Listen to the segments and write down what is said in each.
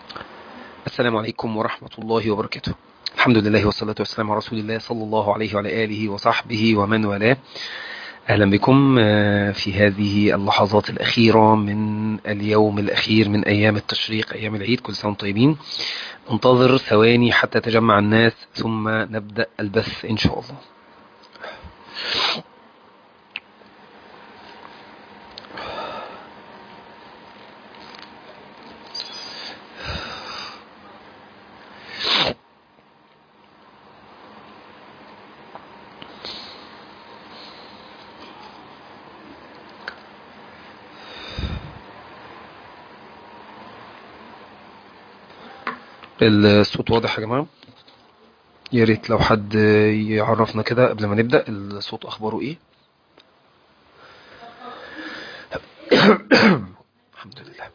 السلام عليكم ورحمة الله وبركاته. الحمد لله والصلاة والسلام على رسول الله صلى الله عليه وعلى آله وصحبه ومن والاه. أهلا بكم في هذه اللحظات الأخيرة من اليوم الأخير من أيام التشريق، أيام العيد. كل سنة وانتم طيبين. انتظر ثواني حتى تجمع الناس ثم نبدأ البث إن شاء الله. الصوت واضح يا جماعة؟ يا ريت لو حد يعرفنا كده قبل ما نبدأ الصوت أخباره إيه. الحمد لله.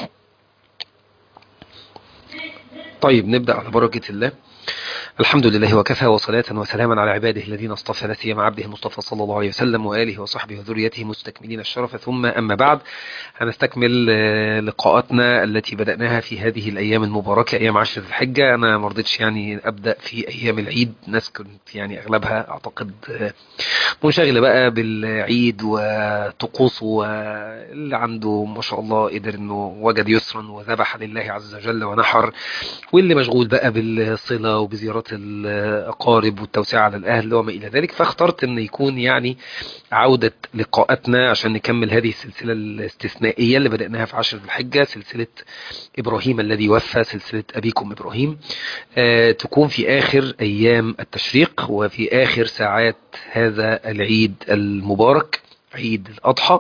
طيب نبدأ على بركة الله. الحمد لله وكفى، وصلاة وسلاما على عباده الذين اصطفى، لا سيما عبده المصطفى صلى الله عليه وسلم وآله وصحبه وذريته مستكملين الشرف. ثم أما بعد، هنستكمل لقاءاتنا التي بدأناها في هذه الأيام المباركة، أيام عشر ذي الحجة. أنا ما رضيتش يعني أبدأ في أيام العيد، ناس كنت يعني أغلبها أعتقد منشغلة بقى بالعيد وطقوسه، واللي عنده ما شاء الله قدر انه وجد يسرا وذبح لله عز وجل ونحر، واللي مشغول بقى بالصلة وبزيارات الأقارب والتوسعة على الأهل وما إلى ذلك. فاخترت أن يكون يعني عودة لقاءاتنا عشان نكمل هذه السلسلة الاستثنائية اللي بدأناها في عشر ذي الحجة، سلسلة إبراهيم الذي وفى، سلسلة أبيكم إبراهيم. تكون في آخر أيام التشريق وفي آخر ساعات هذا العيد المبارك، عيد الأضحى.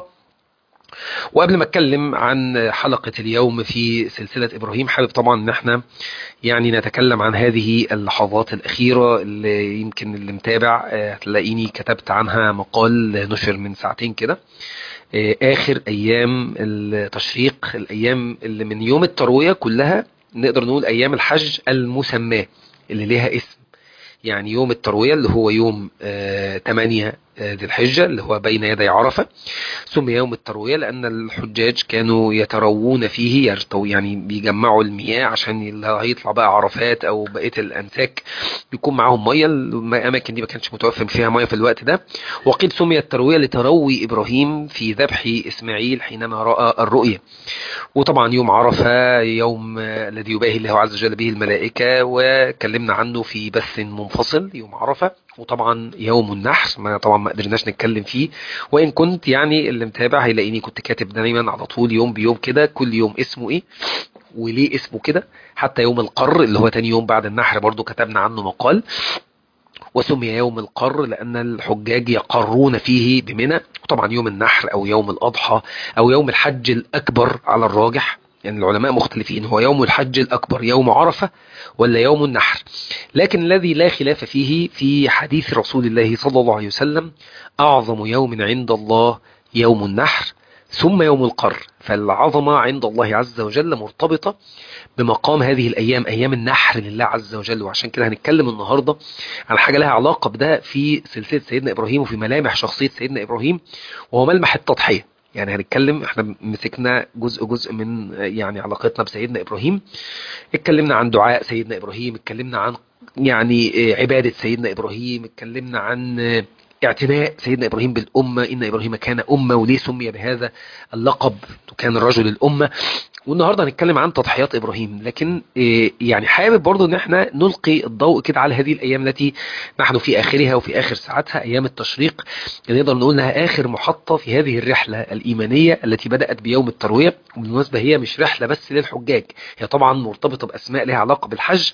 وقبل ما اتكلم عن حلقة اليوم في سلسلة إبراهيم، حابب طبعا ان احنا يعني نتكلم عن هذه اللحظات الأخيرة اللي يمكن اللي متابع هتلاقيني كتبت عنها مقال نشر من ساعتين كده. آخر أيام التشريق، الأيام اللي من يوم التروية كلها نقدر نقول أيام الحج المسماة اللي ليها اسم. يعني يوم التروية اللي هو يوم 8 ذي الحجة اللي هو بين يدي عرفة، سمي يوم التروية لأن الحجاج كانوا يتروون فيه، يعني بيجمعوا المياه عشان اللي هيطلع بقى عرفات أو بقية الأنساك بيكون معاهم مية. الأماكن دي ما كانش متوفر فيها مية في الوقت ده. وقيل سمي التروية لتروي إبراهيم في ذبح إسماعيل حينما رأى الرؤية. وطبعا يوم عرفة يوم الذي يباهي الله عز وجل به الملائكة، وكلمنا عنه في بث منفصل يوم عرفة. وطبعا يوم النحر ما طبعا ما قدرناش نتكلم فيه، وإن كنت يعني اللي متابع هيلاقيني كنت كاتب دايما على طول يوم بيوم كده، كل يوم اسمه ايه وليه اسمه كده. حتى يوم القر اللي هو تاني يوم بعد النحر برضو كتبنا عنه مقال، وسمي يوم القر لأن الحجاج يقرون فيه بمنى. وطبعا يوم النحر أو يوم الأضحى أو يوم الحج الأكبر على الراجح، يعني العلماء مختلفين، هو يوم الحج الأكبر يوم عرفة ولا يوم النحر. لكن الذي لا خلاف فيه في حديث رسول الله صلى الله عليه وسلم: أعظم يوم عند الله يوم النحر ثم يوم القر. فالعظمة عند الله عز وجل مرتبطة بمقام هذه الأيام، أيام النحر لله عز وجل. وعشان كده هنتكلم النهاردة عن حاجة لها علاقة بده في سلسلة سيدنا إبراهيم وفي ملامح شخصية سيدنا إبراهيم، وهو ملمح التضحية. يعني هنتكلم، احنا مسكنا جزء من يعني علاقتنا بسيدنا إبراهيم. اتكلمنا عن دعاء سيدنا إبراهيم، اتكلمنا عن يعني عبادة سيدنا إبراهيم، اتكلمنا عن اعتناء سيدنا إبراهيم بالأمة، إن إبراهيم كان أمة وليه سمي بهذا اللقب، وكان الرجل الأمة. والنهارده هنتكلم عن تضحيات ابراهيم. لكن يعني حابب برضو ان احنا نلقي الضوء كده على هذه الايام التي نحن في اخرها وفي اخر ساعتها، ايام التشريق اللي نقدر نقول انها اخر محطة في هذه الرحلة الايمانية التي بدأت بيوم التروية. وبالمناسبة هي مش رحلة بس للحجاج، هي طبعا مرتبطة باسماء لها علاقة بالحج،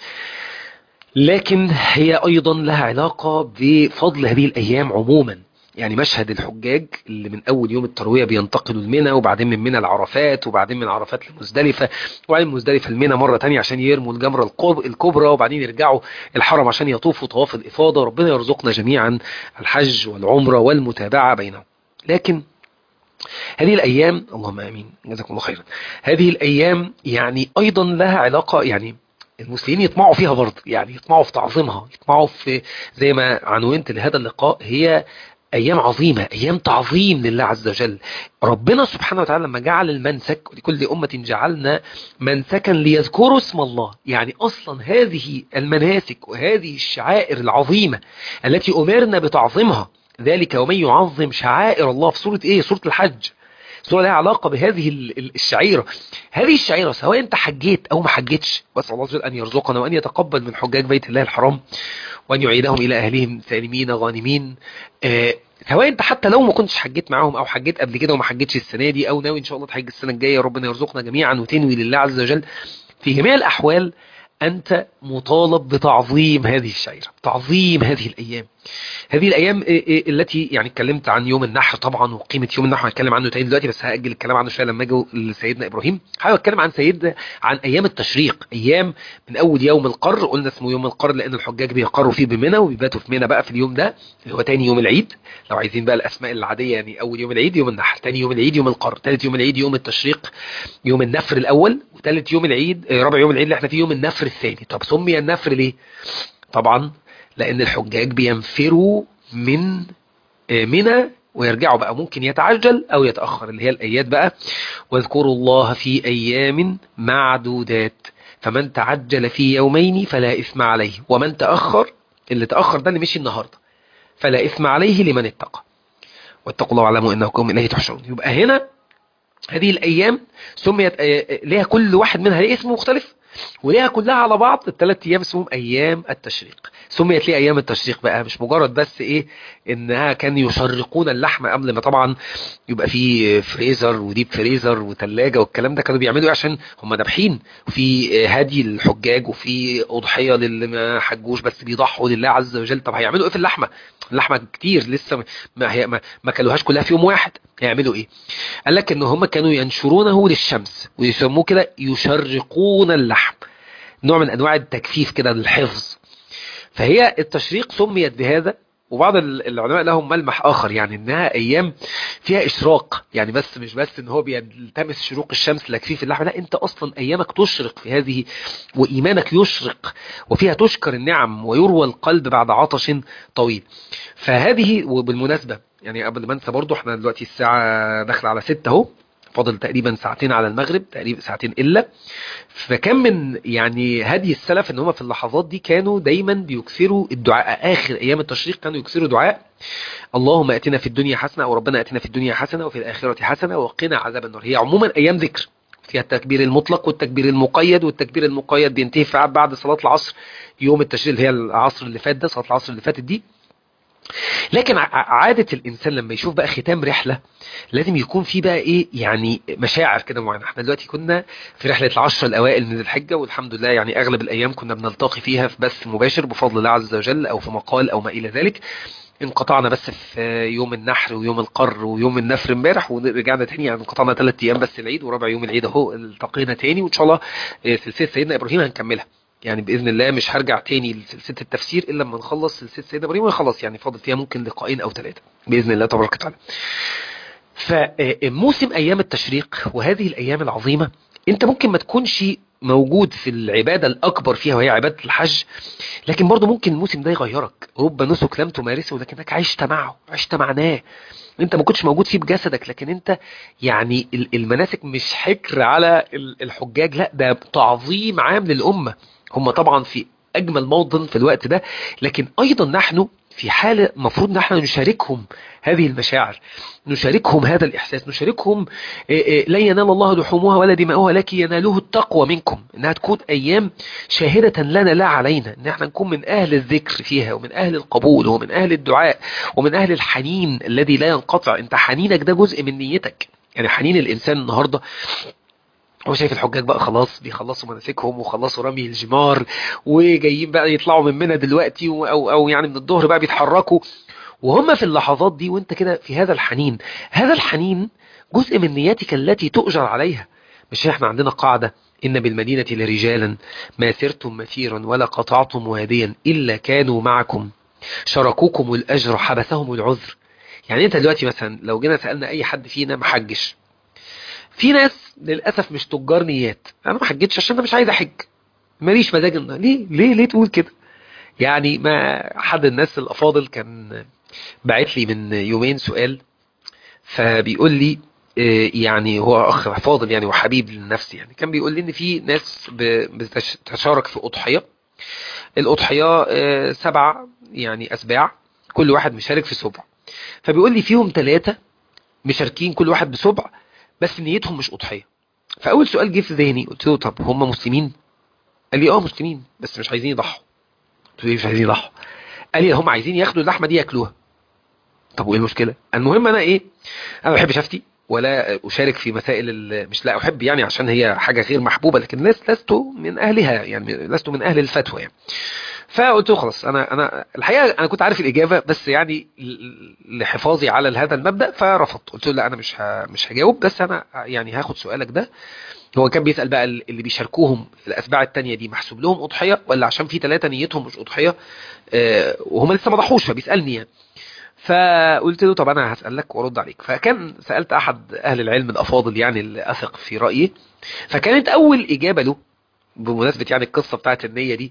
لكن هي أيضا لها علاقة بفضل هذه الأيام عموما. يعني مشهد الحجاج اللي من أول يوم التروية بينتقلوا لمنى، وبعدين من منى لعرفات، وبعدين من عرفات لمزدلفة، وبعدين مزدلفة لمنى مرة تانية عشان يرموا الجمرة الكبرى، وبعدين يرجعوا الحرم عشان يطوفوا طواف الإفاضة. ربنا يرزقنا جميعا الحج والعمرة والمتابعة بينهم. لكن هذه الأيام، اللهم آمين جزاكم الله خيرا، هذه الأيام يعني أيضا لها علاقة، يعني المسلمين يطمعوا فيها برضه، يعني يطمعوا في تعظيمها، يطمعوا في، زي ما عنونت لهذا اللقاء، هي أيام عظيمة، أيام تعظيم لله عز وجل. ربنا سبحانه وتعالى لما جعل المنسك، ولكل أمة جعلنا منسكا ليذكروا اسم الله، يعني أصلا هذه المناسك وهذه الشعائر العظيمة التي أمرنا بتعظيمها، ذلك ومن يعظم شعائر الله، في سورة إيه؟ سورة الحج. سورة لها علاقة بهذه الشعيرة. هذه الشعيرة سواء أنت حجيت أو ما حجيتش، وأسأل الله عز وجل أن يرزقنا وأن يتقبل من حجاج بيت الله الحرام، وأن يعيدهم إلى أهلهم سالمين غانمين. سواء انت حتى لو ما كنتش حجيت معاهم او حجيت قبل كده وما حجيتش السنه دي، او ناوي ان شاء الله تحج السنه الجايه، ربنا يرزقنا جميعا وتنوي لله عز وجل، في جميع الاحوال انت مطالب بتعظيم هذه الشعيره، تعظيم هذه الايام. هذه الايام التي يعني اتكلمت عن يوم النحر طبعا وقيمه يوم النحر، هنتكلم عنه تاني دلوقتي، بس هاجل الكلام عنه شويه لما اجي لسيدنا ابراهيم. حابب اتكلم عن ايام التشريق، ايام من اول يوم القر. قلنا اسمه يوم القر لان الحجاج بيقروا فيه بمنى وبيباتوا في منى بقى في اليوم ده، اللي هو تاني يوم العيد. لو عايزين بقى الاسماء العاديه، يعني اول يوم العيد يوم النحر، تاني يوم العيد يوم القر، تالت يوم العيد يوم التشريق يوم النفر الاول، وتالت يوم العيد رابع يوم العيد اللي احنا فيه يوم النفر الثاني. طب سمي النفر ليه؟ طبعا لان الحجاج بينفروا من منى ويرجعوا بقى، ممكن يتعجل او يتأخر، اللي هي الايات بقى. واذكروا الله في ايام معدودات، فمن تعجل في يومين فلا اثم عليه، ومن تأخر، اللي تأخر ده اللي مشي النهاردة، فلا اثم عليه لمن اتقى، واتقوا الله واعلموا انكم اليه تحشرون. يبقى هنا هذه الايام سميت ليها كل واحد منها ليه اسم مختلف، وليها كلها على بعض الثلاث ايام اسمهم ايام التشريق. سميت ليه ايام التشريق بقى؟ مش مجرد بس ايه انها كانوا يشرقون اللحم قبل ما طبعا يبقى في فريزر وديب فريزر وثلاجه والكلام ده، كانوا بيعملوا عشان هم ذابحين، وفي هدي الحجاج وفي اضحيه للي ما حجوش بس بيضحوا لله عز وجل. طب هيعملوا ايه في اللحمه؟ اللحمه كتير لسه ما كلوهاش كلها في يوم واحد، هيعملوا ايه؟ قال لك ان هم كانوا ينشرونه للشمس ويسموه كده يشرقون اللحم، نوع من انواع التجفيف كده للحفظ. فهي التشريق سميت بهذا. وبعض العلماء لهم ملمح اخر، يعني انها ايام فيها اشراق، يعني بس مش بس ان هو بيلتمس شروق الشمس لكفيف اللحم، لا، انت اصلا ايامك تشرق في هذه، وايمانك يشرق، وفيها تشكر النعم ويروى القلب بعد عطش طويل. فهذه، وبالمناسبة يعني قبل ما انسى برضو، احنا دلوقتي الساعة داخله على 6 اهو، فاضل تقريبا ساعتين على المغرب، تقريبا ساعتين الا. فكان من يعني هدي السلف ان هم في اللحظات دي كانوا دايما بيكثروا الدعاء. اخر ايام التشريق كانوا يكثروا دعاء: اللهم اتنا في الدنيا حسنه، او ربنا اتنا في الدنيا حسنه وفي الاخره حسنه وقنا عذاب النار. هي عموما ايام ذكر، فيها التكبير المطلق والتكبير المقيد، والتكبير المقيد بينتهي بعد صلاه العصر يوم التشريق، اللي هي العصر اللي فات ده، صلاه العصر اللي فاتت دي. لكن عادة الإنسان لما يشوف بقى ختام رحلة لازم يكون في بقى إيه، يعني مشاعر كده معينة. احنا دلوقتي كنا في رحلة العشر الأوائل من الحجة، والحمد لله يعني أغلب الأيام كنا بنلتقي فيها في بث مباشر بفضل الله عز وجل، أو في مقال أو ما إلى ذلك. انقطعنا بس في يوم النحر ويوم القر ويوم النفر امبارح، ورجعنا تاني، يعني انقطعنا 3 ايام بس العيد، ورابع يوم العيد اهو التقينا تاني، وان شاء الله سلسله سيدنا ابراهيم هنكملها. يعني باذن الله مش هرجع تاني لسلسله التفسير الا لما نخلص سلسله سيدنا ابراهيم، وخلاص يعني فاضل فيها ممكن لقاءين او 3 باذن الله تبارك وتعالى. فموسم ايام التشريق وهذه الايام العظيمه، انت ممكن ما تكونش موجود في العبادة الأكبر فيها وهي عبادة الحج، لكن برضو ممكن الموسم ده يغيرك. رب نسك لم تمارسه لكنك عشت معه، عشت معناه. انت ما كنتش موجود فيه بجسدك، لكن انت يعني المناسك مش حكر على الحجاج، لا، ده تعظيم عام للأمة. هم طبعا في أجمل موطن في الوقت ده، لكن أيضا نحن في حالة مفروض نحن نشاركهم هذه المشاعر، نشاركهم هذا الإحساس، نشاركهم. لن ينال الله لحومها ولا دماؤها لكن يناله التقوى منكم. إنها تكون أيام شاهدة لنا لا علينا، إن احنا نكون من أهل الذكر فيها، ومن أهل القبول، ومن أهل الدعاء، ومن أهل الحنين الذي لا ينقطع. أنت حنينك ده جزء من نيتك. يعني حنين الإنسان النهاردة هو شايف الحجاج بقى خلاص بيخلصوا مناسكهم وخلصوا رمي الجمار، وجايين بقى يطلعوا من منى دلوقتي، أو يعني من الظهر بقى بيتحركوا، وهم في اللحظات دي وانت كده في هذا الحنين. هذا الحنين جزء من نيتك التي تؤجر عليها. مش احنا عندنا قاعدة: إن بالمدينة لرجالا ما سرتم مسيرا ولا قطعتم واديا إلا كانوا معكم شاركوكم الأجر حبسهم العذر. يعني انت دلوقتي مثلا لو جينا سألنا أي حد فينا محجش، في ناس للأسف مش تجار نيات: أنا ما حجتش عشان أنا مش عايز أحج، ماليش مزاج. ليه تقول كده؟ يعني ما حد الناس الأفاضل كان بعت لي من يومين سؤال، فبيقول لي يعني هو اخ فاضل يعني وحبيب للنفس، يعني كان بيقول لي ان في ناس بتشارك في اضحيه. الاضحيه 7 يعني اسباع، كل واحد مشارك في سبع. فبيقول لي فيهم 3 مشاركين كل واحد بسبع، بس نيتهم مش اضحيه. فاول سؤال جه في ذهني، قلت له طب هم مسلمين؟ قال لي اه مسلمين بس مش عايزين يضحوا. قلت له مش عايزين يضحوا؟ قال لي هم عايزين ياخدوا اللحمه دي ياكلوها. طب وايه المشكله؟ المهم انا ايه، انا ما بحبش افتي ولا اشارك في مسائل مش لا احب يعني عشان هي حاجه غير محبوبه، لكن لست من اهلها، يعني لست من اهل الفتوى يعني. فقلت له خلاص، انا الحقيقه انا كنت عارف الاجابه، بس يعني لحفاظي على هذا المبدا فرفضت. قلت له لا انا مش هجاوب، بس انا يعني هاخد سؤالك ده. هو كان بيسال بقى اللي بيشاركوهم في الاسباع التانية دي محسوب لهم اضحيه، ولا عشان في 3 نيتهم مش اضحيه وهم لسه ما ضحوش، فبيسالني يعني. فقلت له طب انا هسألك وارد عليك. فكان سألت احد اهل العلم الافاضل يعني اللي اثق في رأيه، فكانت اول اجابة له بمناسبة يعني القصة بتاعت النية دي.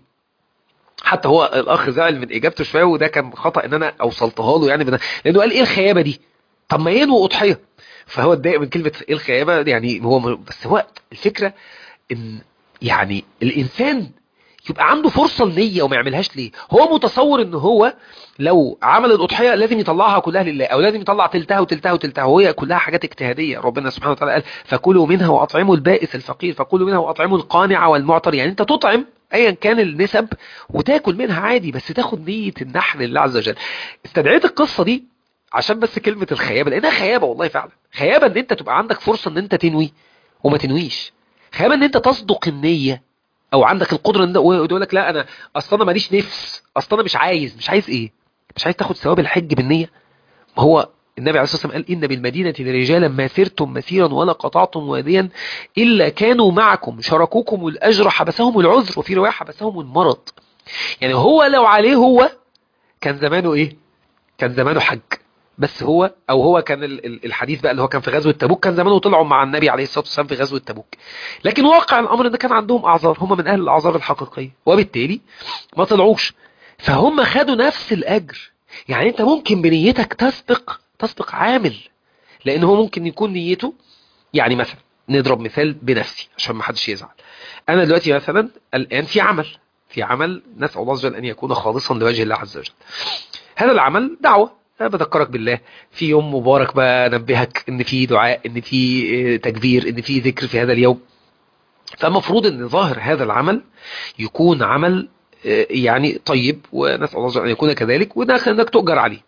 حتى هو الاخ زعل من اجابته شوية، وده كان خطأ ان انا اوصلتها له يعني لانه قال ايه الخيابة دي؟ طب ما ينوي اضحية. فهو اتضايق من كلمة ايه الخيابة يعني. بس هو الفكرة ان يعني الانسان يبقى عنده فرصة لنية وما يعملهاش ليه. هو متصور ان هو لو عمل الأضحية لازم يطلعها كلها لله، او لازم يطلع تلتها وتلتها وتلتها، وهي كلها حاجات اجتهادية. ربنا سبحانه وتعالى قال فكلوا منها واطعموا البائس الفقير، فكلوا منها واطعموا القانع والمعتر. يعني انت تطعم ايا كان النسب وتاكل منها عادي، بس تاخد نية النحر لله عز وجل. استدعيت القصة دي عشان بس كلمة الخيابة، لانها خيابة والله فعلا. خيابة ان انت تبقى عندك فرصة ان انت تنوي وما تنويش. خيابة ان انت تصدق النية او عندك القدره ان يقول لك لا انا اصلا انا ماليش نفس، اصلا انا مش عايز ايه، مش عايز تاخد ثواب الحج بالنيه. ما هو النبي عليه الصلاه والسلام قال ان بالمدينه لرجالا ما سرتم مسيرا ولا قطعتم واديا الا كانوا معكم شاركوكم الاجر حبسهم العذر، وفي روايه حبسهم المرض. يعني هو لو عليه هو كان زمانه ايه؟ كان زمانه حج. بس هو او هو كان الحديث بقى اللي هو كان في غزوه تبوك، كان زمانه طلعوا مع النبي عليه الصلاه والسلام في غزوه تبوك. لكن واقع الامر ان كان عندهم اعذار، هم من اهل الاعذار الحقيقيه، وبالتالي ما طلعوش. فهم خدوا نفس الاجر. يعني انت ممكن بنيتك تسبق عامل، لان هو ممكن يكون نيته يعني مثلا، نضرب مثال بنفسي عشان ما حدش يزعل. انا دلوقتي مثلا الان في عمل نسال الله عز وجل ان يكون خالصا لوجه الله عز وجل. هذا العمل دعوة، أنا بذكرك بالله في يوم مبارك، بنبهك ان في دعاء، ان في تكبير، ان في ذكر في هذا اليوم. فمفروض ان ظاهر هذا العمل يكون عمل يعني طيب، ونسأل الله ان يكون كذلك، انك تؤجر عليه.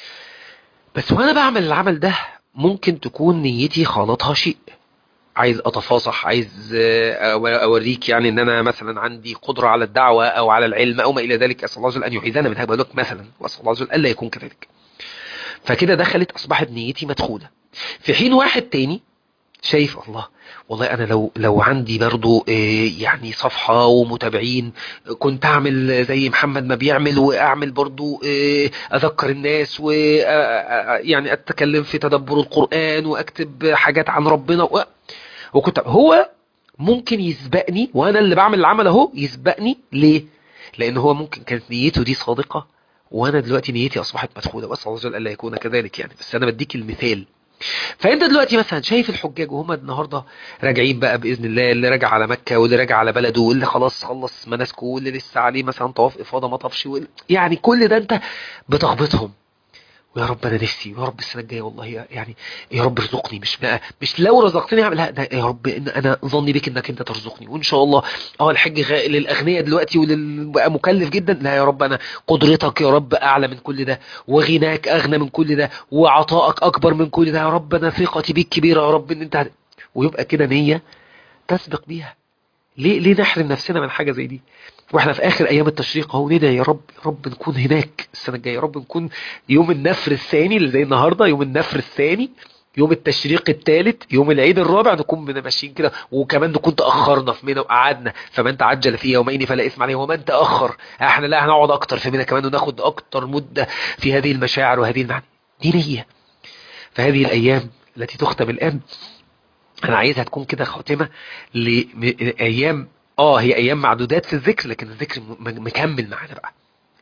بس وانا بعمل العمل ده ممكن تكون نيتي خالطها شيء، عايز اتفاصح، عايز اوريك يعني ان انا مثلا عندي قدرة على الدعوة او على العلم او ما الى ذلك. اسال الله عز وجل ان يعيذنا من هذا، بقول لك مثلا، واسال الله عز وجل الا يكون كذلك. فكده دخلت اصبحت نيتي مدخولة. في حين واحد تاني شايف الله، والله انا لو عندي برضو يعني صفحة ومتابعين كنت اعمل زي محمد ما بيعمل، واعمل برضو اذكر الناس، و يعني اتكلم في تدبر القرآن واكتب حاجات عن ربنا وكنت هو ممكن يسبقني، وانا اللي بعمل العمل اهو يسبقني ليه؟ لان هو ممكن كانت نيته دي صادقة، وانا دلوقتي نيتي اصبحت مدخولة. بس الله عز وجل الا يكون كذلك يعني، بس انا بديك المثال. فانت دلوقتي مثلا شايف الحجاج وهم النهارده راجعين بقى باذن الله، اللي راجع على مكه واللي راجع على بلده واللي خلاص خلص مناسكه واللي لسه عليه مثلا طواف افاضه ما طافش يعني كل ده انت بتغبطهم. ويا رب انا نفسي، ويا رب السنه الجايه والله يعني، يا رب ارزقني، مش بقى مش لو رزقتني اعمل لا، ده يا رب إن انا ظني بك انك انت ترزقني، وان شاء الله. الحج للاغنياء دلوقتي بقى مكلف جدا، لا يا رب انا قدرتك يا رب اعلى من كل ده، وغناك اغنى من كل ده، وعطائك اكبر من كل ده، يا رب انا ثقتي بيك كبيره يا رب ان انت ويبقى كده نيه تسبق بيها. ليه نحرم نفسنا من حاجة زي دي واحنا في اخر ايام التشريق اهو؟ ندعي يا رب، يا رب نكون هناك السنة الجاية، يا رب نكون يوم النفر الثاني اللي زي النهاردة، يوم النفر الثاني، يوم التشريق الثالث، يوم العيد الرابع، نكون من ماشيين كده. وكمان نكون تأخرنا في منى وقعدنا، فمن تعجل في يومين فلا إثم عليه ومن تأخر. احنا لا هنقعد اكتر في منى كمان وناخد اكتر مدة في هذه المشاعر وهذه المعاني. دي نية. فهذه الايام التي تختم الان انا عايزها تكون كده خاتمة لايام. هي ايام معدودات في الذكر، لكن الذكر مكمل معانا بقى.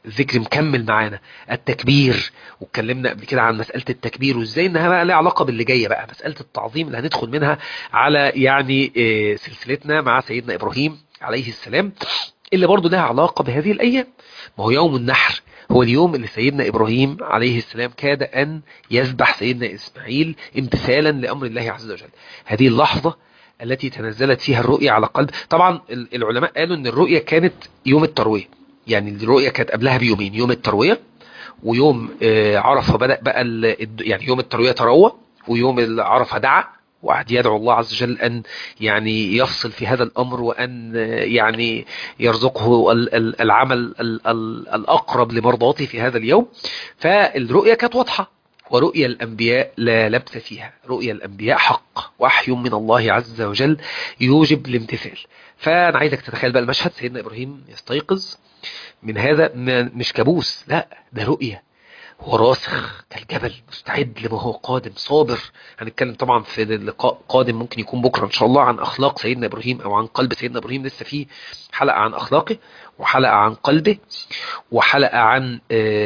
الذكر مكمل معانا. التكبير، واتكلمنا قبل كده عن مسألة التكبير وازاي انها بقى لها علاقة باللي جاية بقى، مسألة التعظيم اللي هندخل منها على يعني سلسلتنا مع سيدنا إبراهيم عليه السلام، اللي برضو لها علاقة بهذه الأيام. ما هو يوم النحر هو اليوم اللي سيدنا إبراهيم عليه السلام كاد أن يذبح سيدنا إسماعيل امتثالا لأمر الله عز وجل. هذه اللحظة التي تنزلت فيها الرؤية على قلب. طبعا العلماء قالوا أن الرؤية كانت يوم التروية، يعني الرؤية كانت قبلها بيومين، يوم التروية ويوم عرفة بدأ بقى يعني يوم التروية تروى، ويوم عرفة دعا وقعد يدعو الله عز وجل أن يعني يفصل في هذا الأمر، وأن يعني يرزقه العمل الأقرب لمرضاته في هذا اليوم. فالرؤية كانت واضحة، ورؤيا الأنبياء لا لبس فيها، رؤيا الأنبياء حق، وحي من الله عز وجل يوجب الامتثال. فأنا عايزك تتخيل بقى المشهد، سيدنا إبراهيم يستيقظ من هذا، مش كابوس، لا ده رؤية، هو راسخ كالجبل مستعد لما هو قادم صابر. هنتكلم طبعا في اللقاء قادم ممكن يكون بكرة إن شاء الله عن أخلاق سيدنا إبراهيم أو عن قلب سيدنا إبراهيم، لسه فيه حلقة عن أخلاقه وحلقة عن قلبه وحلقة عن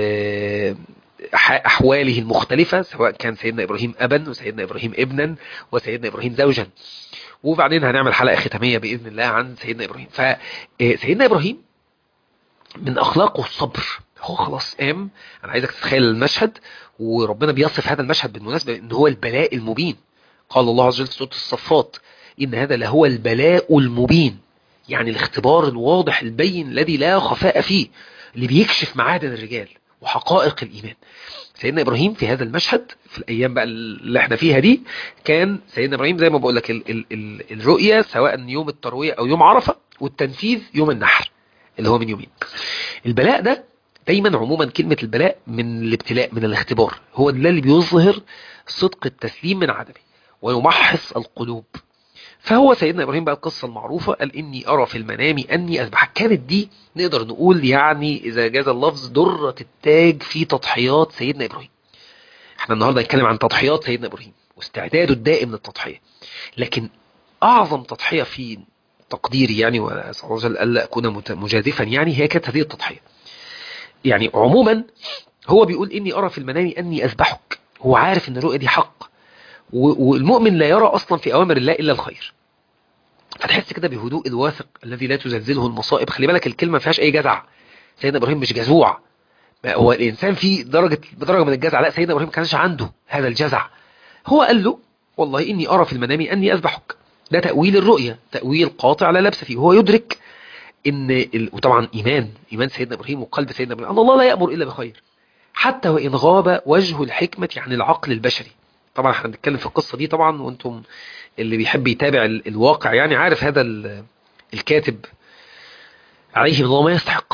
أحواله المختلفة، سواء كان سيدنا إبراهيم أبا وسيدنا إبراهيم ابنا وسيدنا إبراهيم زوجا، وبعدين هنعمل حلقة ختامية بإذن الله عن سيدنا إبراهيم. فسيدنا إبراهيم من أخلاقه الصبر، هو خلاص قام. أنا عايزك تتخيل المشهد، وربنا بيصف هذا المشهد بالمناسبة إن هو البلاء المبين. قال الله عز وجل في سورة الصفات إن هذا لهو البلاء المبين، يعني الاختبار الواضح البين الذي لا خفاء فيه، اللي بيكشف معادن الرجال وحقائق الإيمان. سيدنا إبراهيم في هذا المشهد في الأيام بقى اللي احنا فيها دي، كان سيدنا إبراهيم زي ما بقول لك الرؤية سواء يوم التروية أو يوم عرفة، والتنفيذ يوم النحر اللي هو من يومين. البلاء ده دايما عموما كلمة البلاء من الابتلاء، من الاختبار، هو ده اللي بيظهر صدق التسليم من عدمه ويمحص القلوب. فهو سيدنا إبراهيم بقى القصة المعروفة، قال إني أرى في المنام أني أذبحك. كانت دي نقدر نقول يعني إذا جاز اللفظ درة التاج في تضحيات سيدنا إبراهيم. احنا النهاردة نتكلم عن تضحيات سيدنا إبراهيم واستعداده الدائم للتضحية، لكن أعظم تضحية في تقديري يعني، وأسأل الله عز وجل ألا أكون مجازفا، يعني هي كانت هذه التضحية. يعني عموما هو بيقول إني أرى في المنام أني أذبحك، هو عارف إن الرؤية دي حق، والمؤمن لا يرى أصلا في أوامر الله إلا الخير. فتحس كده بهدوء الواثق الذي لا تزلزله المصائب. خلي بالك الكلمة ما فيهاش أي جزع، سيدنا إبراهيم مش جزوع، هو الإنسان في بدرجة من الجزع، لا سيدنا إبراهيم كانش عنده هذا الجزع. هو قال له والله إني أرى في المنام أني أذبحك، ده تأويل الرؤية، تأويل قاطع لا لبس فيه. هو يدرك إن وطبعا إيمان سيدنا إبراهيم وقلب سيدنا إبراهيم أن الله لا يأمر إلا بخير، حتى وإن غاب وجه الحكمة عن العقل البشري. طبعا احنا بنتكلم في القصة دي طبعا، وانتم اللي بيحب يتابع الواقع يعني عارف هذا الكاتب عليه من الله ما يستحق،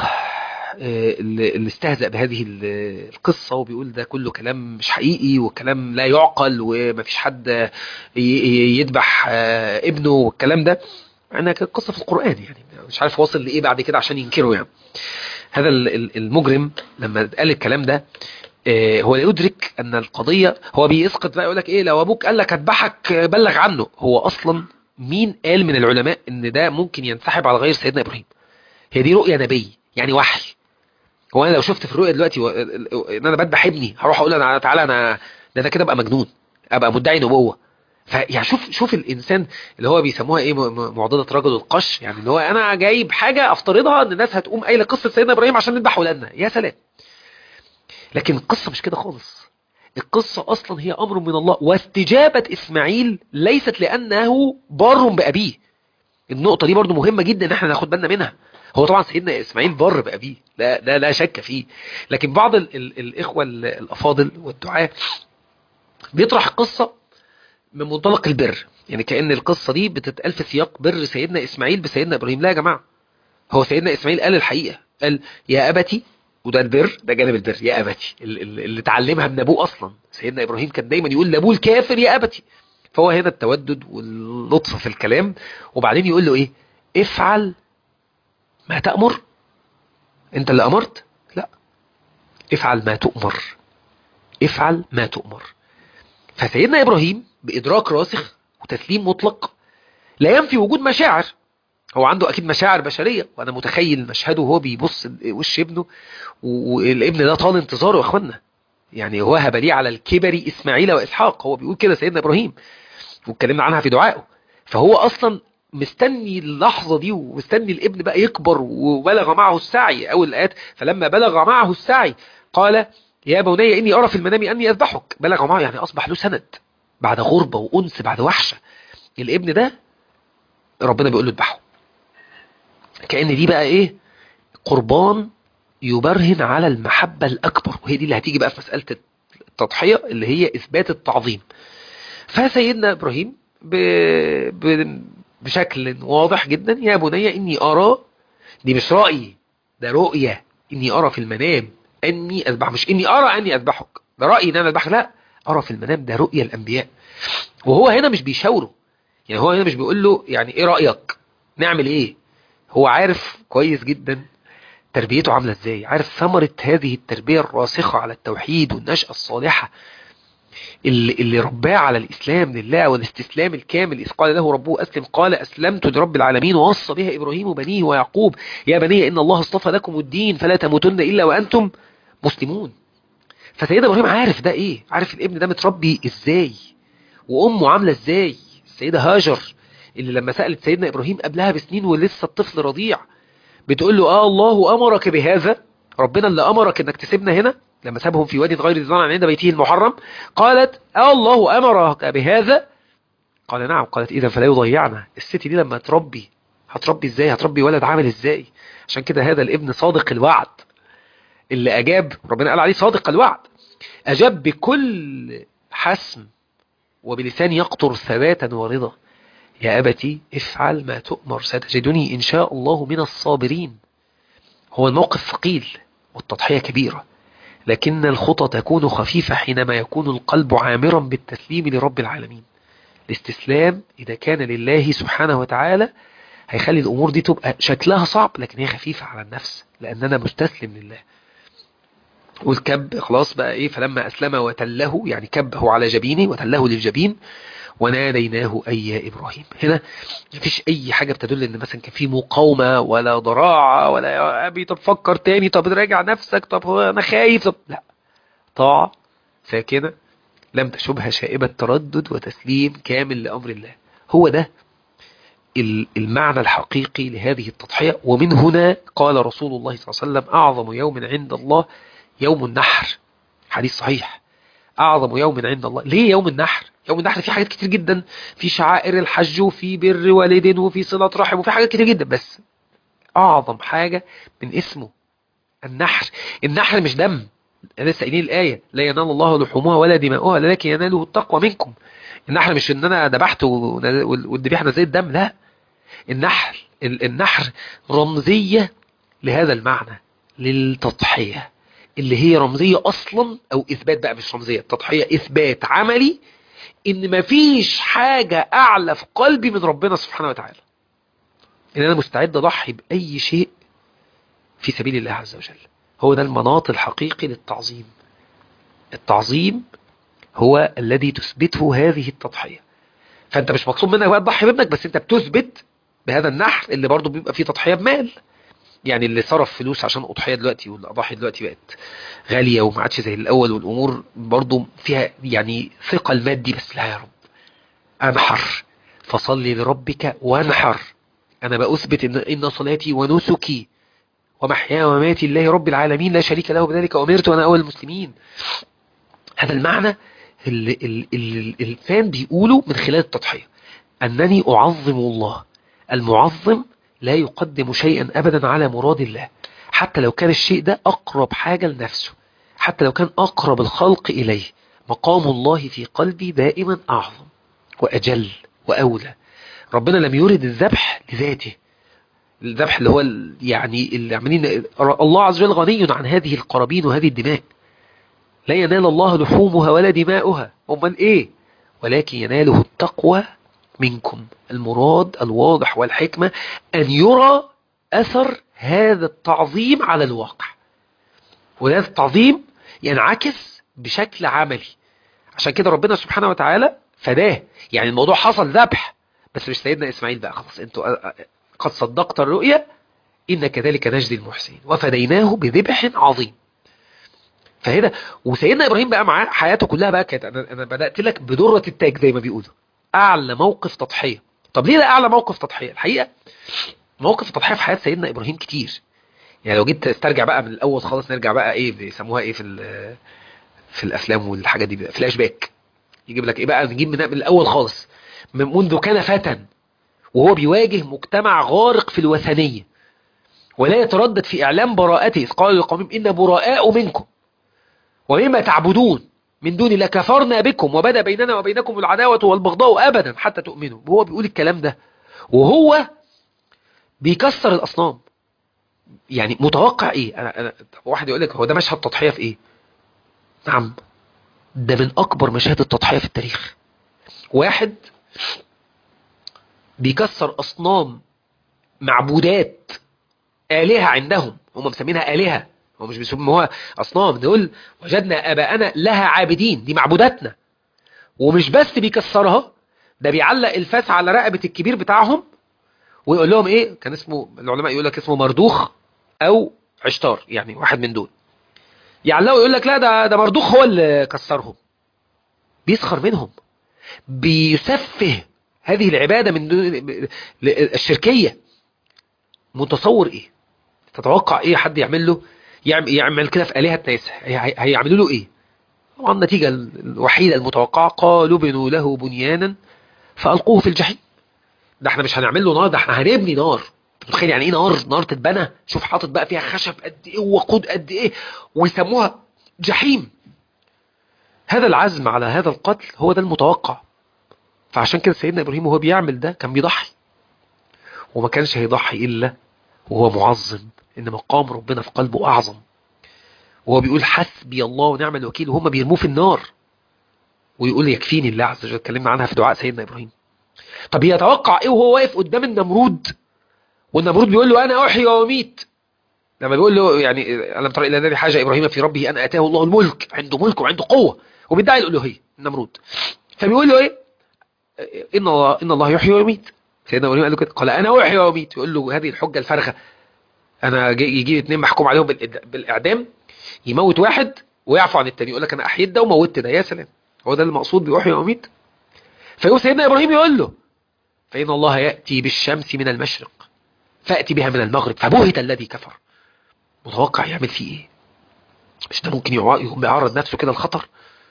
اللي استهزأ بهذه القصة وبيقول ده كله كلام مش حقيقي وكلام لا يعقل ومفيش حد يذبح ابنه والكلام ده. أنا كانت قصة في القرآن يعني، مش عارف واصل لإيه بعد كده عشان ينكره يعني. هذا المجرم لما قال الكلام ده هو يدرك أن القضية، هو بيسقط بقى يقول لك إيه لو أبوك قال لك أذبحك بلغ عنه. هو أصلا مين قال من العلماء إن ده ممكن ينسحب على غير سيدنا إبراهيم؟ هي دي رؤية نبي يعني وحي. هو أنا لو شفت في الرؤية دلوقتي إن أنا بذبح ابني هروح أقول أنا تعالى أنا ده كده أبقى مجنون، أبقى مدعي نبوة. فيعني شوف الإنسان اللي هو بيسموها إيه معضلة رجل القش، يعني اللي هو أنا جايب حاجة أفترضها إن الناس هتقوم قايلة قصة سيدنا إبراهيم عشان نذبح ولادنا، يا سلام. لكن القصة مش كده خالص، القصة أصلا هي أمر من الله، واستجابة إسماعيل ليست لأنه بار بأبيه. النقطة دي برضو مهمة جدا ان احنا ناخد بالنا منها. هو طبعا سيدنا إسماعيل بار بأبيه، لا شك فيه، لكن بعض الإخوة الأفاضل والدعاة بيطرح القصة من منطلق البر، يعني كأن القصة دي بتتقال في سياق بر سيدنا إسماعيل بسيدنا إبراهيم. لا يا جماعة، هو سيدنا إسماعيل قال الحقيقة، قال يا أبتي، وده البر، ده جانب البر، يا أبتي اللي تعلمها من أبوه أصلا. سيدنا إبراهيم كان دايما يقول لأبوه الكافر يا أبتي. فهو هنا التودد واللطف في الكلام، وبعدين يقول له إيه؟ افعل ما تأمر. أنت اللي أمرت؟ لا، افعل ما تؤمر، افعل ما تؤمر. فسيدنا إبراهيم بإدراك راسخ وتسليم مطلق لا ينفي وجود مشاعر. هو عنده اكيد مشاعر بشرية، وانا متخيل مشهده وهو بيبص وش ابنه، والابن ده طال انتظاره يا اخوانا. يعني وهب لي على الكبر اسماعيل واسحاق، هو بيقول كده سيدنا ابراهيم، واتكلمنا عنها في دعائه. فهو اصلا مستني اللحظة دي، ومستني الابن بقى يكبر، وبلغ معه السعي. اول الايات فلما بلغ معه السعي قال يا بني اني ارى في المنام اني اذبحك. بلغ معه يعني اصبح له سند بعد غربة وانس، بعد وحشة. الابن ده ربنا بيقول له اذبحه، كأن دي بقى ايه؟ قربان يبرهن على المحبة الأكبر. وهي دي اللي هتيجي بقى في مسألة التضحية، اللي هي إثبات التعظيم. فسيدنا إبراهيم بشكل واضح جدا يا بني إني أرى، دي مش رأيي، ده رؤية، إني أرى في المنام أني أذبح، مش إني أرى أني أذبحك ده رأيي إن أنا أذبحك، لا، أرى في المنام ده رؤية الأنبياء. وهو هنا مش بيشاوره، يعني هو هنا مش بيقول له يعني إيه رأيك نعمل إيه. هو عارف كويس جدا تربيته عاملة ازاي، عارف ثمرة هذه التربية الراسخة على التوحيد والنشأة الصالحة اللي رباه على الإسلام لله والاستسلام الكامل. إذ قال له ربه أسلم قال أسلمت لرب العالمين، ووصى بها إبراهيم بنيه ويعقوب يا بني إن الله اصطفى لكم الدين فلا تموتن إلا وأنتم مسلمون. فسيدنا إبراهيم عارف ده إيه، عارف الابن ده متربي إزاي، وأمه عاملة إزاي. السيدة هاجر اللي لما سألت سيدنا إبراهيم قبلها بسنين ولسه الطفل رضيع، بتقول له الله أمرك بهذا، ربنا اللي أمرك انك تسيبنا هنا لما سابهم في وادي غير ذي زرع عند بيته المحرم. قالت الله أمرك بهذا، قال نعم. قالت إذا فلا يضيعنا. الست دي لما تربي هتربي ازاي، هتربي ولد عامل ازاي. عشان كده هذا الابن صادق الوعد اللي أجاب، ربنا قال عليه صادق الوعد، أجاب بكل حسم وبلسان يقطر ثباتا ورضا. يا أبتي افعل ما تؤمر ستجدني إن شاء الله من الصابرين. هو الموقف ثقيل والتضحية كبيرة، لكن الخطى تكون خفيفة حينما يكون القلب عامرا بالتسليم لرب العالمين. الاستسلام إذا كان لله سبحانه وتعالى هيخلي الأمور دي تبقى شكلها صعب، لكن هي خفيفة على النفس لأننا مستسلم لله. والكب خلاص بقى إيه، فلما أسلم وتله، يعني كبه على جبينه وتله للجبين وناديناه أي يا إبراهيم. هنا مفيش أي حاجة بتدل إن مثلا كان في مقاومة ولا ضراعة ولا يا أبي طب فكر تاني، طب راجع نفسك، طب أنا خايف، طب لا، طاعة ساكنة لم تشبها شائبة تردد وتسليم كامل لأمر الله. هو ده المعنى الحقيقي لهذه التضحية. ومن هنا قال رسول الله صلى الله عليه وسلم أعظم يوم عند الله يوم النحر، حديث صحيح. أعظم يوم عند الله. ليه يوم النحر؟ يوم النحر فيه حاجات كتير جدا، في شعائر الحج وفي بر والد وفي صلة رحم وفي حاجات كتير جدا، بس أعظم حاجة من اسمه النحر. النحر مش دم، لسه قايلين الآية لا ينال الله لحومها ولا دماؤها ولكن يناله التقوى منكم. النحر مش ان انا ذبحت والذبيحه نزلت دم، لا. النحر رمزية لهذا المعنى، للتضحية اللي هي رمزية أصلا، أو إثبات بقى مش رمزية، التضحية إثبات عملي إن مفيش حاجة أعلى في قلبي من ربنا سبحانه وتعالى، إن أنا مستعد أضحي بأي شيء في سبيل الله عز وجل. هو ده المناط الحقيقي للتعظيم. التعظيم هو الذي تثبته هذه التضحية. فأنت مش مطلوب منك بقى تضحي بابنك، بس أنت بتثبت بهذا النحر اللي برضو بيبقى فيه تضحية بمال. يعني اللي صرف فلوس عشان أضحية دلوقتي، والأضاحي دلوقتي بقت غالية وما عادش زي الأول، والأمور برضو فيها يعني ثقل مادي، بس لا يا رب أنحر فصلي لربك وانحر. أنا بأثبت إن صلاتي ونسكي ومحياي ومماتي لله رب العالمين لا شريك له بذلك أمرت وأنا أول المسلمين. هذا المعنى اللي الإنسان بيقوله من خلال التضحية، أنني أعظم الله. المعظم لا يقدم شيئا أبدا على مراد الله، حتى لو كان الشيء ده أقرب حاجة لنفسه، حتى لو كان أقرب الخلق إليه. مقام الله في قلبي دائما أعظم وأجل وأولى. ربنا لم يرد الذبح لذاته، الذبح اللي هو يعني اللي عملين، الله عز وجل غني عن هذه القرابين وهذه الدماء. لا ينال الله لحومها ولا دماؤها، أمال إيه؟ ولكن يناله التقوى منكم. المراد الواضح والحكمة أن يرى أثر هذا التعظيم على الواقع، وهذا التعظيم ينعكس بشكل عملي. عشان كده ربنا سبحانه وتعالى فداه. يعني الموضوع حصل ذبح، بس مش سيدنا إسماعيل بقى خلاص انتوا قد صدقت الرؤيا إن كذلك نجزي المحسنين وفديناه بذبح عظيم. فهنا وسيدنا إبراهيم بقى معاه حياته كلها بقى كانت، أنا بدأت لك بدرة التاج زي ما بيقولوا، أعلى موقف تضحية. طب ليه ده أعلى موقف تضحية؟ الحقيقة موقف التضحية في حياة سيدنا إبراهيم كتير. يعني لو جيت استرجع بقى من الأول خالص، نرجع بقى إيه بيسموها إيه في الأفلام والحاجات دي، فلاش باك. يجيب لك إيه بقى، نجيب من الأول خالص، منذ كان فتى وهو بيواجه مجتمع غارق في الوثنية ولا يتردد في إعلام براءته، إذ قال لقومهم إن براء منكم ومما تعبدون من دون الله كفرنا بكم وبدأ بيننا وبينكم العداوة والبغضاء أبدا حتى تؤمنوا. وهو بيقول الكلام ده وهو بيكسر الأصنام. يعني متوقع إيه؟ واحد يقول لك هو ده مشهد تضحية في إيه؟ نعم، ده من أكبر مشاهد التضحية في التاريخ. واحد بيكسر أصنام معبودات آلهة عندهم، هم مسمينها آلهة، هم مش بيسموها أصنام، دول وجدنا آباءنا لها عابدين، دي معبوداتنا. ومش بس بيكسرها، ده بيعلق الفاس على رقبة الكبير بتاعهم ويقول لهم ايه، كان اسمه العلماء يقول لك اسمه مردوخ او عشتار، يعني واحد من دول. يعلقوا يقول لك لا ده مردوخ هو اللي كسرهم. بيسخر منهم، بيسفه هذه العبادة من دون الشركية. متصور ايه؟ تتوقع ايه حد يعمل له، يعمل كده في آلهة ناس، هيعملوا له ايه؟ طبعا النتيجة الوحيدة المتوقعة قالوا بنوا له بنيانا فألقوه في الجحيم. ده احنا مش هنعمل له نار، ده احنا هنبني نار. متخيل يعني ايه نار تتبنى؟ شوف حاطط بقى فيها خشب قد ايه ووقود قد ايه، ويسموها جحيم. هذا العزم على هذا القتل هو ده المتوقع. فعشان كده سيدنا ابراهيم وهو بيعمل ده كان بيضحي، وما كانش هيضحي الا وهو معظم ان مقام ربنا في قلبه اعظم. وهو بيقول حسبي الله ونعم الوكيل وهم بيرموه في النار، ويقول يكفيني الله عز وجل. اتكلمنا عنها في دعاء سيدنا ابراهيم. طب يتوقع ايه وهو واقف قدام النمرود، والنمرود بيقول له انا احيي واميت؟ لما بيقول له يعني ألم تر إلى الذي حاج إبراهيم في ربه أن آتاه الله الملك، عنده ملك وعنده قوة وبيدعي الألوهية النمرود. فبيقول له إيه؟ إن الله يحيي ويميت. سيدنا إبراهيم قال له كده، قال أنا أحيي وأميت. يقول له هذه الحجة الفارغة، أنا يجي اثنين محكوم عليهم بالإعدام، يموت واحد ويعفو عن التاني، يقول لك أنا أحييت ده وموتت ده، يا سلام، هو ده المقصود بيحيي ويميت؟ فيقول سيدنا إبراهيم يقول له فإن الله يأتي بالشمس من المشرق فأتي بها من المغرب فبهت الذي كفر. متوقع يعمل فيه ايه؟ مش ده ممكن يكون بيعرض نفسه كده الخطر؟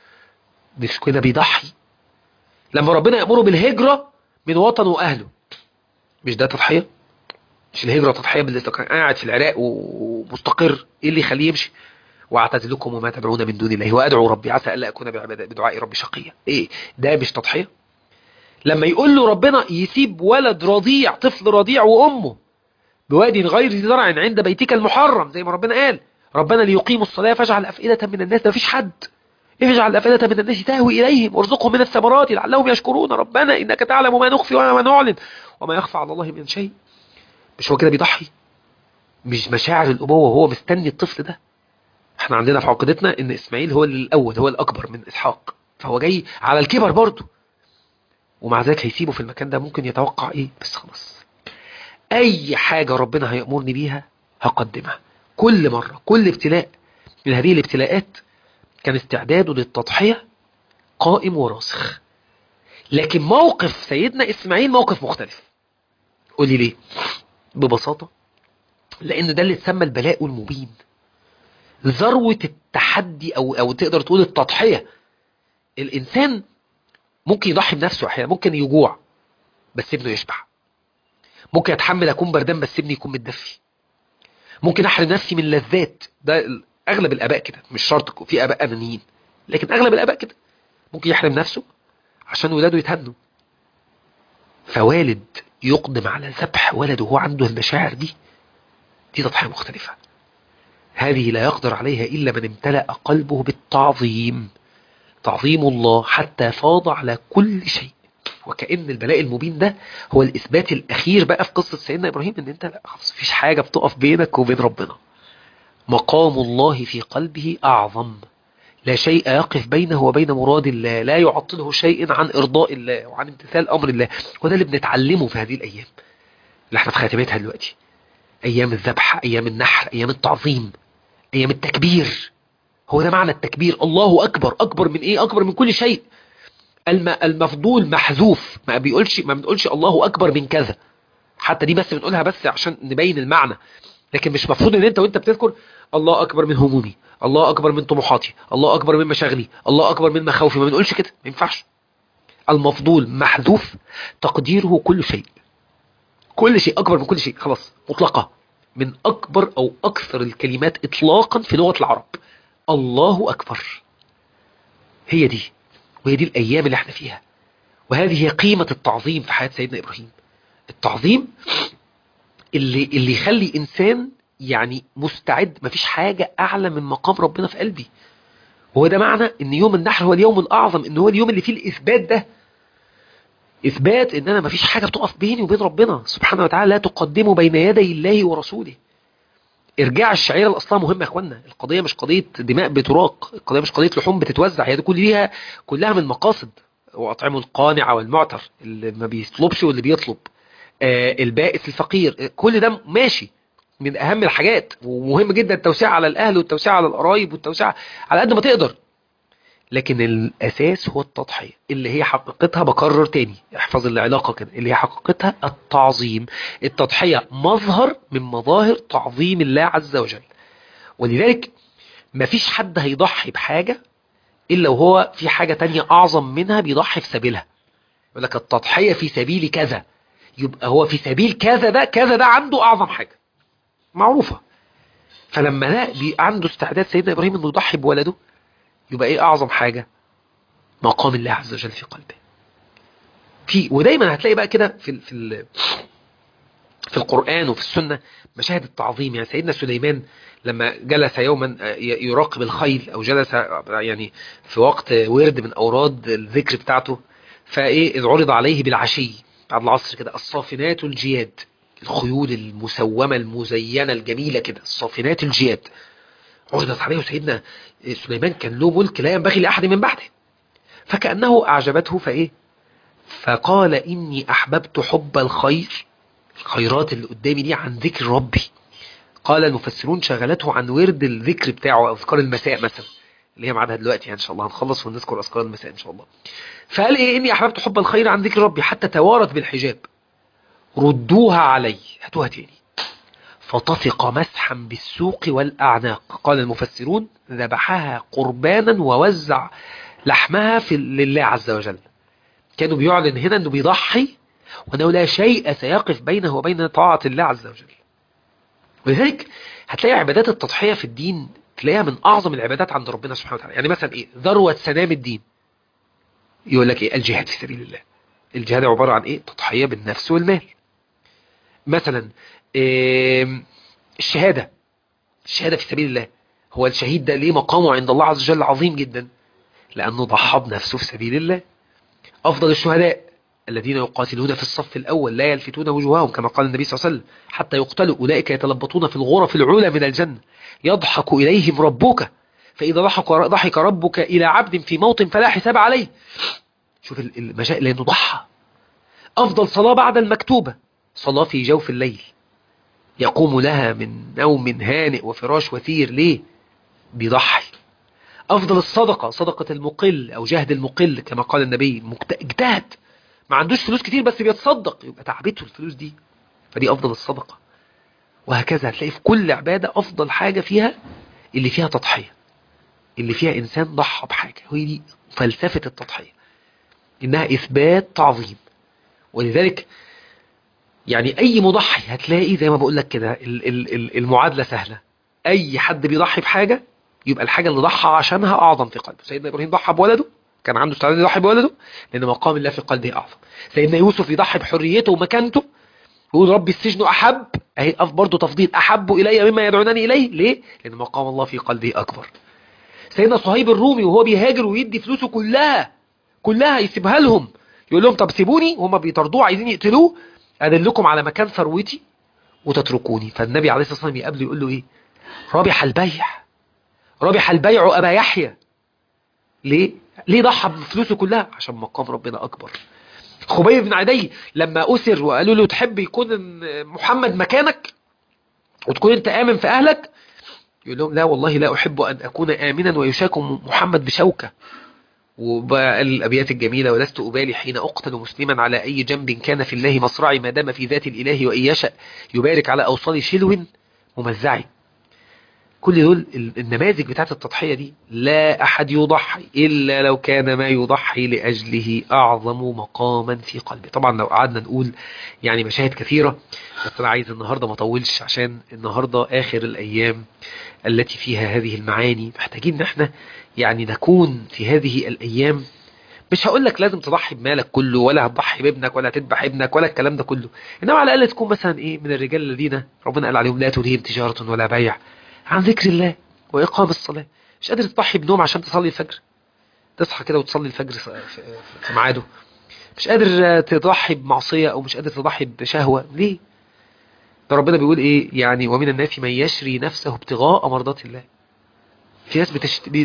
مش كده بيضحي؟ لما ربنا يأمره بالهجرة من وطنه وأهله، مش ده تضحية؟ مش الهجرة تضحية باللي كان قاعد في العراق ومستقر؟ ايه اللي يخليه يمشي؟ واعتزلكم وما تدعون من دون الله وادعو ربي عسى الا اكون بدعاء ربي شقيا. ايه ده مش تضحية؟ لما يقول له ربنا يسيب ولد رضيع، طفل رضيع وامه بوادي غير ذي زرع عند بيتك المحرم، زي ما ربنا قال ربنا ليقيموا الصلاة فاجعل أفئدة من الناس، ده مفيش حد، اجعل أفئدة من الناس تهوي إليهم وارزقهم من الثمرات لعلهم يشكرون ربنا إنك تعلم ما نخفي وما نعلن وما يخفى على الله من شيء. مش هو كده بيضحي؟ مش مشاعر الأبوة وهو مستني الطفل ده؟ احنا عندنا في عقيدتنا إن إسماعيل هو الأول، هو الأكبر من إسحاق، فهو جاي على الكبر برضه، ومع ذلك هيسيبه في المكان ده. ممكن يتوقع إيه؟ بس خلاص، أي حاجة ربنا هيأمرني بيها هقدمها. كل مرة كل ابتلاء من هذه الابتلاءات كان استعداده للتضحية قائم وراسخ. لكن موقف سيدنا إسماعيل موقف مختلف. قول لي ليه؟ ببساطة لأن ده اللي اتسمى البلاء المبين، ذروة التحدي أو تقدر تقول التضحية. الإنسان ممكن يضحي بنفسه أحيانا، ممكن يجوع بس ابنه يشبع، ممكن أتحمل أكون بردان بس ابني يكون متدفي، ممكن أحرم نفسي من لذات. ده أغلب الآباء كده، مش شرط في آباء أنانيين، لكن أغلب الآباء كده، ممكن يحرم نفسه عشان ولاده يتهنوا. فوالد يقدم على ذبح ولده وهو عنده المشاعر دي تضحية مختلفة. هذه لا يقدر عليها إلا من امتلأ قلبه بالتعظيم، تعظيم الله حتى فاض على كل شيء. وكأن البلاء المبين ده هو الإثبات الأخير بقى في قصة سيدنا إبراهيم، إن أنت لا خلاص مفيش حاجة بتقف بينك وبين ربنا. مقام الله في قلبه أعظم، لا شيء يقف بينه وبين مراد الله، لا يعطله شيء عن إرضاء الله وعن امتثال أمر الله. وده اللي بنتعلمه في هذه الأيام. اللي احنا في خاتمتها دلوقتي، ايام الذبح، ايام النحر، ايام التعظيم، ايام التكبير. هو ده معنى التكبير، الله اكبر. اكبر من ايه؟ اكبر من كل شيء. المفضول محذوف، ما بنقولش الله اكبر من كذا. حتى دي بس بنقولها بس عشان نبين المعنى، لكن مش مفروض ان انت وانت بتذكر الله اكبر من همومي، الله اكبر من طموحاتي، الله اكبر من مشاغلي، الله اكبر من مخاوفي. ما بنقولش كده، ما ينفعش. المفضول محذوف، تقديره كل شيء. كل شيء اكبر من كل شيء، خلاص، مطلقة. من اكبر او اكثر الكلمات اطلاقا في لغة العرب، الله اكبر. هي دي، وهي دي الايام اللي احنا فيها. وهذه هي قيمة التعظيم في حياة سيدنا ابراهيم. التعظيم اللي يخلي انسان يعني مستعد. مفيش حاجة اعلى من مقام ربنا في قلبي. وهو ده معنى ان يوم النحر هو اليوم الاعظم، ان هو اليوم اللي فيه الاثبات ده. اثبات ان انا مفيش حاجة بتقف بيني وبين ربنا سبحانه وتعالى. لا تقدموا بين يدي الله ورسوله. ارجاع الشعيرة الاصلها مهم يا اخوانا. القضية مش قضية دماء بتراق، القضية مش قضية لحوم بتتوزع. هي دي كلها من مقاصد. واطعموا القانع والمعتر، اللي ما بيطلبش واللي بيطلب، البائس الفقير، كل ده ماشي، من اهم الحاجات. ومهم جدا التوسيع على الاهل والتوسيع على القرايب والتوسيع على قد ما تقدر. لكن الاساس هو التضحية، اللي هي حقيقتها، بكرر تاني احفظ العلاقة كده، اللي هي حقيقتها التعظيم. التضحية مظهر من مظاهر تعظيم الله عز وجل. ولذلك مفيش حد هيضحي بحاجة الا وهو في حاجة تانية اعظم منها بيضحي في سبيلها. يقول لك التضحية في سبيل كذا، يبقى هو في سبيل كذا، ده كذا ده عنده اعظم حاجة معروفة. فلما ده عنده استعداد سيدنا ابراهيم انه يضحي بولده، يبقى ايه اعظم حاجة؟ مقام الله عز وجل في قلبه. ودايما هتلاقي بقى كده في القرآن وفي السنة مشاهد التعظيم. يعني سيدنا سليمان لما جلس يوما يراقب الخيل، او جلس يعني في وقت ورد من اوراد الذكر بتاعته، فايه اذ عرض عليه بالعشي بعد العصر كده الصافنات الجياد، الخيول المسومة المزينة الجميلة كده، الصافنات الجياد عرضت عليه. سيدنا سليمان كان له ملك لا ينبغي لأحد من بعده، فكأنه أعجبته فقال إني أحببت حب الخير، الخيرات اللي قدامي دي، عن ذكر ربي. قال المفسرون شغلته عن ورد الذكر بتاعه، أذكار المساء مثلا، اللي هي معادها دلوقتي يعني إن شاء الله هنخلص ونذكر أذكار المساء إن شاء الله. فقال إيه؟ إني أحببت حب الخير عن ذكر ربي حتى توارت بالحجاب، ردوها علي، هاتوها تاني، فطفق مسحا بالسوق والأعناق. قال المفسرون ذبحها قربانا ووزع لحمها لله عز وجل. كانوا بيعلن هنا أنه بيضحي، وأنه لا شيء سيقف بينه وبين طاعة الله عز وجل. ولذلك هتلاقي عبادات التضحية في الدين تلاقيها من أعظم العبادات عند ربنا سبحانه وتعالى. يعني مثلا إيه؟ ذروة سنام الدين، يقول لك إيه؟ الجهاد في سبيل الله. الجهاد عبارة عن إيه؟ تضحية بالنفس والمال. مثلا الشهادة في سبيل الله. هو الشهيد ده ليه مقامه عند الله عز وجل عظيم جدا، لأنه ضحى بنفسه في سبيل الله. أفضل الشهداء الذين يقاتلون في الصف الأول لا يلفتون وجوههم، كما قال النبي صلى الله عليه وسلم حتى يقتلوا، أولئك يتلبطون في الغرف العلى من الجنة يضحك إليهم ربك، فإذا ضحك ربك إلى عبد في موط فلا حساب عليه. شوف المشاء لأنه ضحى. أفضل صلاة بعد المكتوبة صلاة في جوف الليل، يقوم لها من نوم هانئ وفراش وثير. ليه؟ بيضحي. أفضل الصدقة صدقة المقل أو جهد المقل، كما قال النبي اجتهد، ما عندوش فلوس كتير بس بيتصدق، يبقى تعبته الفلوس دي، فدي أفضل الصدقة. وهكذا هتلاقي في كل عبادة أفضل حاجة فيها اللي فيها تضحية، اللي فيها إنسان ضحى بحاجة. وهي دي فلسفة التضحية، إنها إثبات تعظيم. ولذلك يعني أي مضحي هتلاقي زي ما بقول لك كده المعادلة سهلة. أي حد بيضحي بحاجة يبقى الحاجة اللي ضحى عشانها أعظم في قلبه. سيدنا إبراهيم ضحى بولده، كان عنده استعداد يضحي بولده لأن مقام الله في قلبه أعظم. سيدنا يوسف يضحي بحريته ومكانته، يقول ربي السجن أحب، أهي برضه تفضيل، أحب إلي مما يدعونني إليه. ليه؟ لأن مقام الله في قلبه أكبر. سيدنا صهيب الرومي وهو بيهاجر ويدي فلوسه كلها يسيبها لهم، يقول لهم طب سيبوني، وهم بيطردوه عايزين يقتلوه، أدلكم على مكان ثروتي وتتركوني. فالنبي عليه الصلاة والسلام يقابله يقول له إيه؟ رابح البيع أبا يحيى. ليه ضحى بفلوسه كلها؟ عشان مقام ربنا أكبر. خبيب بن عدي لما أسر وقالوا له تحب يكون محمد مكانك وتكون انت آمن في أهلك، يقول لهم لا والله لا أحب أن أكون آمنا ويشاكم محمد بشوكة. وبقى الأبيات الجميلة: ولست أبالي حين أقتل مسلما على أي جنب كان في الله مصرعي ما دام في ذات الإله وإن يشأ يبارك على أوصال شلو ممزعي. كل دول النماذج بتاعت التضحية دي. لا أحد يضحي إلا لو كان ما يضحي لأجله أعظم مقاما في قلبه. طبعا لو قعدنا نقول يعني مشاهد كثيرة، بس أنا عايز النهاردة ما أطولش عشان النهاردة آخر الأيام التي فيها هذه المعاني. محتاجين ان احنا يعني نكون في هذه الأيام. مش هقول لك لازم تضحي بمالك كله، ولا هتضحي بابنك، ولا تذبح ابنك، ولا الكلام ده كله، انما على الاقل تكون مثلا ايه من الرجال الذين ربنا قال عليهم لا تلهيهم تجارة ولا بيع عن ذكر الله واقام الصلاة. مش قادر تضحي بنوم عشان تصلي الفجر، تصحى كده وتصلي الفجر في ميعاده. مش قادر تضحي بمعصية او مش قادر تضحي بشهوة. ليه؟ ده ربنا بيقول ايه يعني: ومن الناس من يشري نفسه ابتغاء مرضات الله. في ناس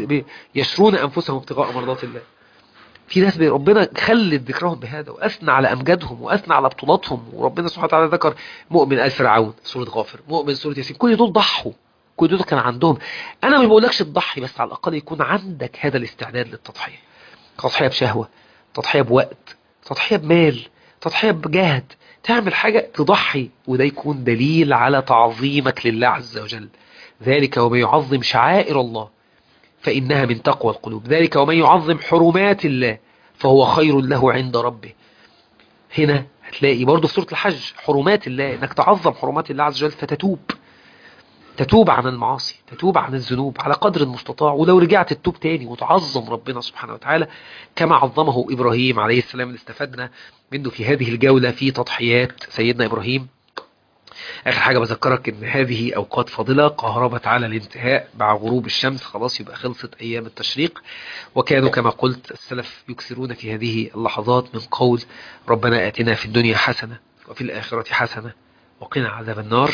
يشرون انفسهم ابتغاء مرضات الله. في ناس ربنا خلد ذكرهم بهذا وأثنى على أمجادهم وأثنى على بطولاتهم. وربنا سبحانه وتعالى ذكر مؤمن آل فرعون سورة غافر، مؤمن سورة ياسين، كل دول ضحوا، كل دول كان عندهم. أنا ما بقولكش تضحي، بس على الأقل يكون عندك هذا الاستعداد للتضحية. تضحية بشهوة، تضحية بوقت، تضحية بمال، تضحية بجهد، تعمل حاجة تضحي، وده يكون دليل على تعظيمك لله عز وجل. ذلك ومن يعظم شعائر الله فإنها من تقوى القلوب. ذلك ومن يعظم حرمات الله فهو خير له عند ربه. هنا هتلاقي برضو في سورة الحج حرمات الله، انك تعظم حرمات الله عز وجل فتتوب، تتوب عن المعاصي، تتوب عن الذنوب على قدر المستطاع. ولو رجعت تتوب تاني وتعظم ربنا سبحانه وتعالى كما عظمه إبراهيم عليه السلام، اللي استفدنا منه في هذه الجولة في تضحيات سيدنا إبراهيم. آخر حاجة بذكرك إن هذه أوقات فاضلة قاربت على الانتهاء مع غروب الشمس، خلاص يبقى خلصت أيام التشريق. وكانوا كما قلت السلف يكثرون في هذه اللحظات من قول: ربنا آتنا في الدنيا حسنة وفي الآخرة حسنة وقنا عذاب النار.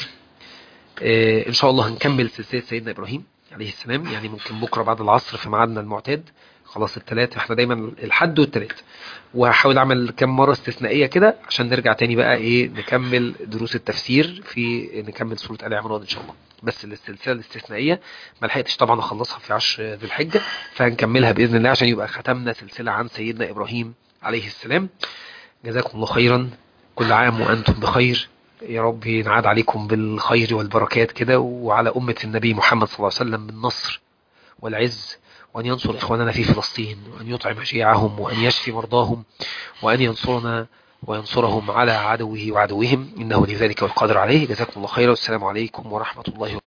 إن شاء الله هنكمل سلسلة سيدنا إبراهيم عليه السلام، يعني ممكن بكرة بعد العصر في ميعادنا المعتاد. خلاص الثلاث، احنا دايما الحد والثلاث، وهحاول اعمل كم مرة استثنائية كده عشان نرجع تاني بقى ايه نكمل دروس التفسير في نكمل سورة آل عمران ان شاء الله. بس السلسلة الاستثنائية ما لحقتش طبعا اخلصها في 10 ذي الحجة، فهنكملها بإذن الله عشان يبقى ختمنا سلسلة عن سيدنا إبراهيم عليه السلام. جزاكم الله خيرا، كل عام وأنتم بخير. يا رب ينعاد عليكم بالخير والبركات كده، وعلى أمة النبي محمد صلى الله عليه وسلم بالنصر والعز، وأن ينصر إخواننا في فلسطين، وأن يطعم جيعهم، وأن يشفي مرضاهم، وأن ينصرنا وينصرهم على عدوه وعدوهم، إنه لذلك والقادر عليه. جزاكم الله خيرا، والسلام عليكم ورحمة الله وبركاته.